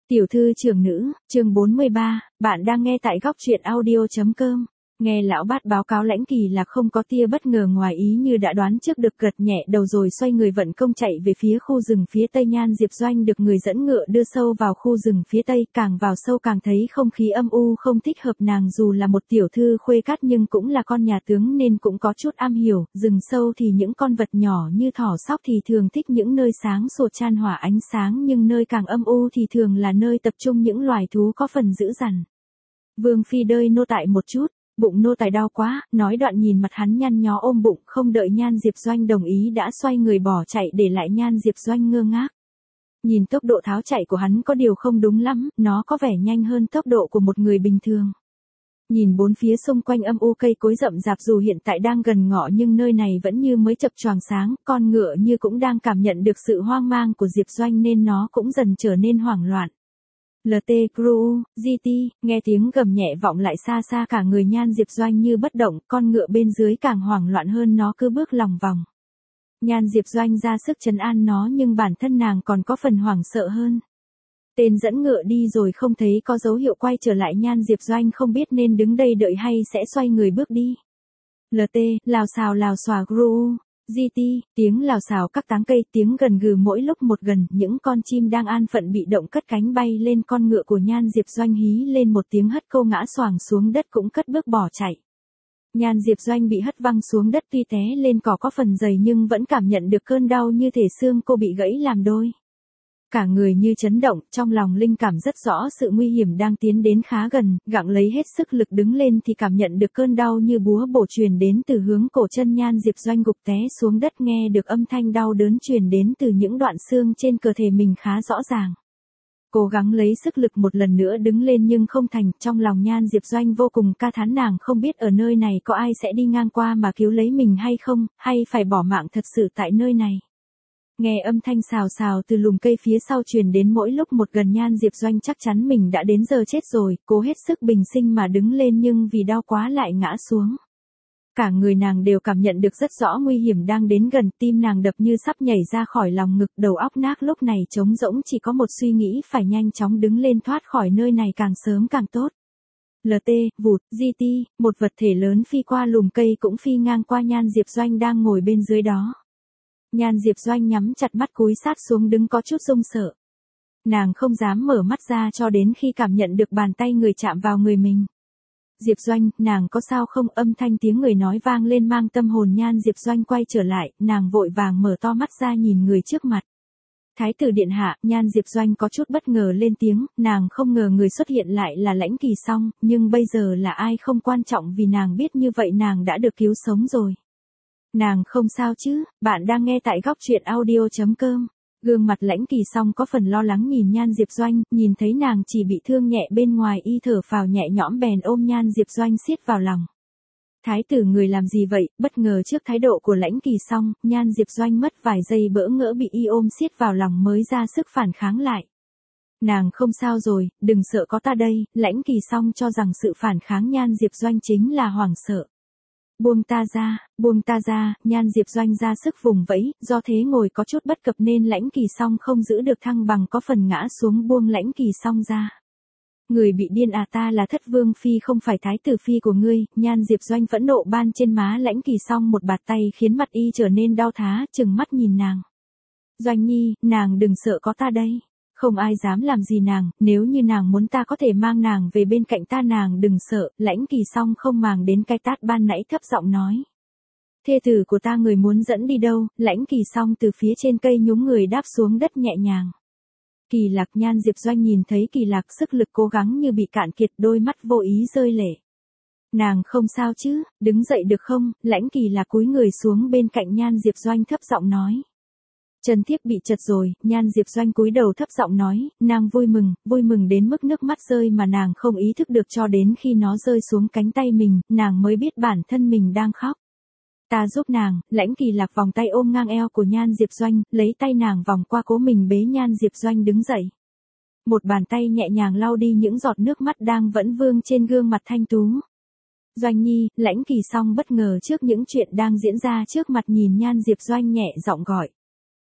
Tiểu thư trưởng nữ, chương 43, bạn đang nghe tại góc truyện audio.com. Nghe lão bát báo cáo Lãnh Kỳ Lạc không có tia bất ngờ ngoài ý như đã đoán trước được, gật nhẹ đầu rồi xoay người vận công chạy về phía khu rừng phía tây. Nhan Diệp Doanh được người dẫn ngựa đưa sâu vào khu rừng phía tây, càng vào sâu càng thấy không khí âm u không thích hợp. Nàng dù là một tiểu thư khuê cát nhưng cũng là con nhà tướng nên cũng có chút am hiểu, rừng sâu thì những con vật nhỏ như thỏ sóc thì thường thích những nơi sáng sủa chan hòa ánh sáng, nhưng nơi càng âm u thì thường là nơi tập trung những loài thú có phần dữ dằn. Vương phi đơi nô tại một chút. Bụng nô tài đau quá, nói đoạn nhìn mặt hắn nhăn nhó ôm bụng, không đợi Nhan Diệp Doanh đồng ý đã xoay người bỏ chạy, để lại Nhan Diệp Doanh ngơ ngác. Nhìn tốc độ tháo chạy của hắn có điều không đúng lắm, nó có vẻ nhanh hơn tốc độ của một người bình thường. Nhìn bốn phía xung quanh âm u cây cối rậm rạp, dù hiện tại đang gần ngọ nhưng nơi này vẫn như mới chập choàng sáng, con ngựa như cũng đang cảm nhận được sự hoang mang của Diệp Doanh nên nó cũng dần trở nên hoảng loạn. LT Crew, GT, nghe tiếng gầm nhẹ vọng lại xa xa, cả người Nhan Diệp Doanh như bất động, con ngựa bên dưới càng hoảng loạn hơn, nó cứ bước lòng vòng. Nhan Diệp Doanh ra sức trấn an nó nhưng bản thân nàng còn có phần hoảng sợ hơn. Tên dẫn ngựa đi rồi không thấy có dấu hiệu quay trở lại, Nhan Diệp Doanh không biết nên đứng đây đợi hay sẽ xoay người bước đi. LT, lào xào lào xòa Crew. GT, tiếng lào xào các táng cây, tiếng gần gừ mỗi lúc một gần, những con chim đang an phận bị động cất cánh bay lên. Con ngựa của Nhan Diệp Doanh hí lên một tiếng hất câu ngã xoàng xuống đất cũng cất bước bỏ chạy. Nhan Diệp Doanh bị hất văng xuống đất, tuy té lên cỏ có phần dày nhưng vẫn cảm nhận được cơn đau như thể xương cô bị gãy làm đôi. Cả người như chấn động, trong lòng linh cảm rất rõ sự nguy hiểm đang tiến đến khá gần, gặng lấy hết sức lực đứng lên thì cảm nhận được cơn đau như búa bổ truyền đến từ hướng cổ chân. Nhan Diệp Doanh gục té xuống đất, nghe được âm thanh đau đớn truyền đến từ những đoạn xương trên cơ thể mình khá rõ ràng. Cố gắng lấy sức lực một lần nữa đứng lên nhưng không thành, trong lòng Nhan Diệp Doanh vô cùng ca thán, nàng không biết ở nơi này có ai sẽ đi ngang qua mà cứu lấy mình hay không, hay phải bỏ mạng thật sự tại nơi này. Nghe âm thanh xào xào từ lùm cây phía sau truyền đến mỗi lúc một gần, Nhan Diệp Doanh chắc chắn mình đã đến giờ chết rồi, cố hết sức bình sinh mà đứng lên nhưng vì đau quá lại ngã xuống. Cả người nàng đều cảm nhận được rất rõ nguy hiểm đang đến gần, tim nàng đập như sắp nhảy ra khỏi lòng ngực, đầu óc nát lúc này trống rỗng, chỉ có một suy nghĩ phải nhanh chóng đứng lên thoát khỏi nơi này càng sớm càng tốt. LT, vụt, GT, một vật thể lớn phi qua lùm cây cũng phi ngang qua Nhan Diệp Doanh đang ngồi bên dưới đó. Nhan Diệp Doanh nhắm chặt mắt cúi sát xuống đứng có chút run sợ. Nàng không dám mở mắt ra cho đến khi cảm nhận được bàn tay người chạm vào người mình. Diệp Doanh, nàng có sao không? Âm thanh tiếng người nói vang lên mang tâm hồn Nhan Diệp Doanh quay trở lại, nàng vội vàng mở to mắt ra nhìn người trước mặt. Thái tử điện hạ. Nhan Diệp Doanh có chút bất ngờ lên tiếng, nàng không ngờ người xuất hiện lại là Lãnh Kỳ Song, nhưng bây giờ là ai không quan trọng vì nàng biết như vậy nàng đã được cứu sống rồi. Nàng không sao chứ? Bạn đang nghe tại góc truyện audio.com. Gương mặt Lãnh Kỳ Song có phần lo lắng nhìn Nhan Diệp Doanh, nhìn thấy nàng chỉ bị thương nhẹ bên ngoài y thở phào nhẹ nhõm bèn ôm Nhan Diệp Doanh siết vào lòng. Thái tử người làm gì vậy? Bất ngờ trước thái độ của Lãnh Kỳ Song, Nhan Diệp Doanh mất vài giây bỡ ngỡ, bị y ôm siết vào lòng mới ra sức phản kháng lại. Nàng không sao rồi, đừng sợ, có ta đây. Lãnh Kỳ Song cho rằng sự phản kháng Nhan Diệp Doanh chính là hoảng sợ. Buông ta ra, Nhan Diệp Doanh ra sức vùng vẫy, do thế ngồi có chút bất cập nên Lãnh Kỳ Song không giữ được thăng bằng, có phần ngã xuống. Buông Lãnh Kỳ Song ra. Người bị điên à? Ta là Thất Vương Phi không phải Thái tử Phi của ngươi. Nhan Diệp Doanh phẫn nộ ban trên má Lãnh Kỳ Song một bạt tay khiến mặt y trở nên đau thá, trừng mắt nhìn nàng. Doanh nhi, nàng đừng sợ, có ta đây. Không ai dám làm gì nàng, nếu như nàng muốn ta có thể mang nàng về bên cạnh ta, nàng đừng sợ. Lãnh Kỳ Song không màng đến cái tát ban nãy, thấp giọng nói. Thê tử của ta người muốn dẫn đi đâu? Lãnh Kỳ Song từ phía trên cây nhúng người đáp xuống đất nhẹ nhàng. Kỳ Lạc. Nhan Diệp Doanh nhìn thấy Kỳ Lạc sức lực cố gắng như bị cạn kiệt, đôi mắt vô ý rơi lệ. Nàng không sao chứ? Đứng dậy được không? Lãnh Kỳ Lạc cúi người xuống bên cạnh Nhan Diệp Doanh thấp giọng nói. Chân thiếp bị chật rồi. Nhan Diệp Doanh cúi đầu thấp giọng nói, nàng vui mừng đến mức nước mắt rơi mà nàng không ý thức được, cho đến khi nó rơi xuống cánh tay mình, nàng mới biết bản thân mình đang khóc. Ta giúp nàng. Lãnh Kỳ Lạc vòng tay ôm ngang eo của Nhan Diệp Doanh, lấy tay nàng vòng qua cố mình bế Nhan Diệp Doanh đứng dậy. Một bàn tay nhẹ nhàng lau đi những giọt nước mắt đang vẫn vương trên gương mặt thanh tú. Doanh nhi. Lãnh Kỳ Song bất ngờ trước những chuyện đang diễn ra trước mặt, nhìn Nhan Diệp Doanh nhẹ giọng gọi.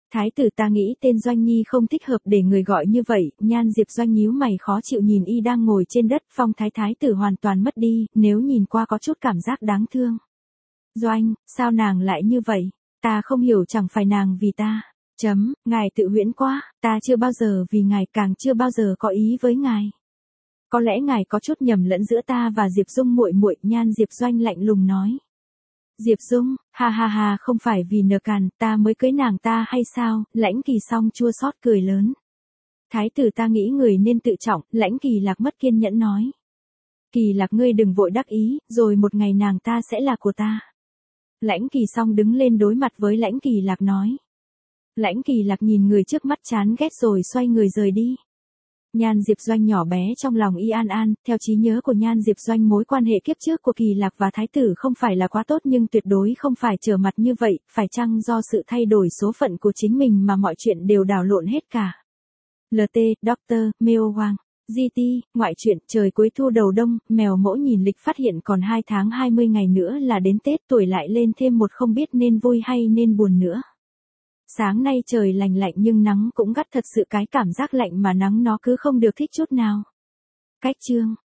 Thái tử ta nghĩ tên Doanh Nhi không thích hợp để người gọi như vậy, Nhan Diệp Doanh nhíu mày khó chịu nhìn y đang ngồi trên đất, phong thái thái tử hoàn toàn mất đi, nếu nhìn qua có chút cảm giác đáng thương. Doanh, sao nàng lại như vậy? Ta không hiểu, chẳng phải nàng vì ta. Ngài tự huyễn quá, ta chưa bao giờ vì ngài, càng chưa bao giờ có ý với ngài. Có lẽ ngài có chút nhầm lẫn giữa ta và Diệp Dung muội muội, Nhan Diệp Doanh lạnh lùng nói. Diệp Dung, ha ha ha, không phải vì nờ càn, ta mới cưới nàng ta hay sao? Lãnh Kỳ Song chua xót cười lớn. Thái tử ta nghĩ người nên tự trọng, Lãnh Kỳ Lạc mất kiên nhẫn nói. Kỳ Lạc ngươi đừng vội đắc ý, rồi một ngày nàng ta sẽ là của ta. Lãnh Kỳ Song đứng lên đối mặt với Lãnh Kỳ Lạc nói. Lãnh Kỳ Lạc nhìn người trước mắt chán ghét rồi xoay người rời đi. Nhan Diệp Doanh nhỏ bé trong lòng y an an, theo trí nhớ của Nhan Diệp Doanh mối quan hệ kiếp trước của Kỳ Lạc và Thái tử không phải là quá tốt nhưng tuyệt đối không phải trở mặt như vậy, phải chăng do sự thay đổi số phận của chính mình mà mọi chuyện đều đảo lộn hết cả. LT, Dr. Meo Wang, GT, ngoại truyện, trời cuối thu đầu đông, mèo mỗ nhìn lịch phát hiện còn 2 tháng 20 ngày nữa là đến Tết, tuổi lại lên thêm một không biết nên vui hay nên buồn nữa. Sáng nay trời lành lạnh nhưng nắng cũng gắt thật sự, cái cảm giác lạnh mà nắng nó cứ không được thích chút nào. Cách chương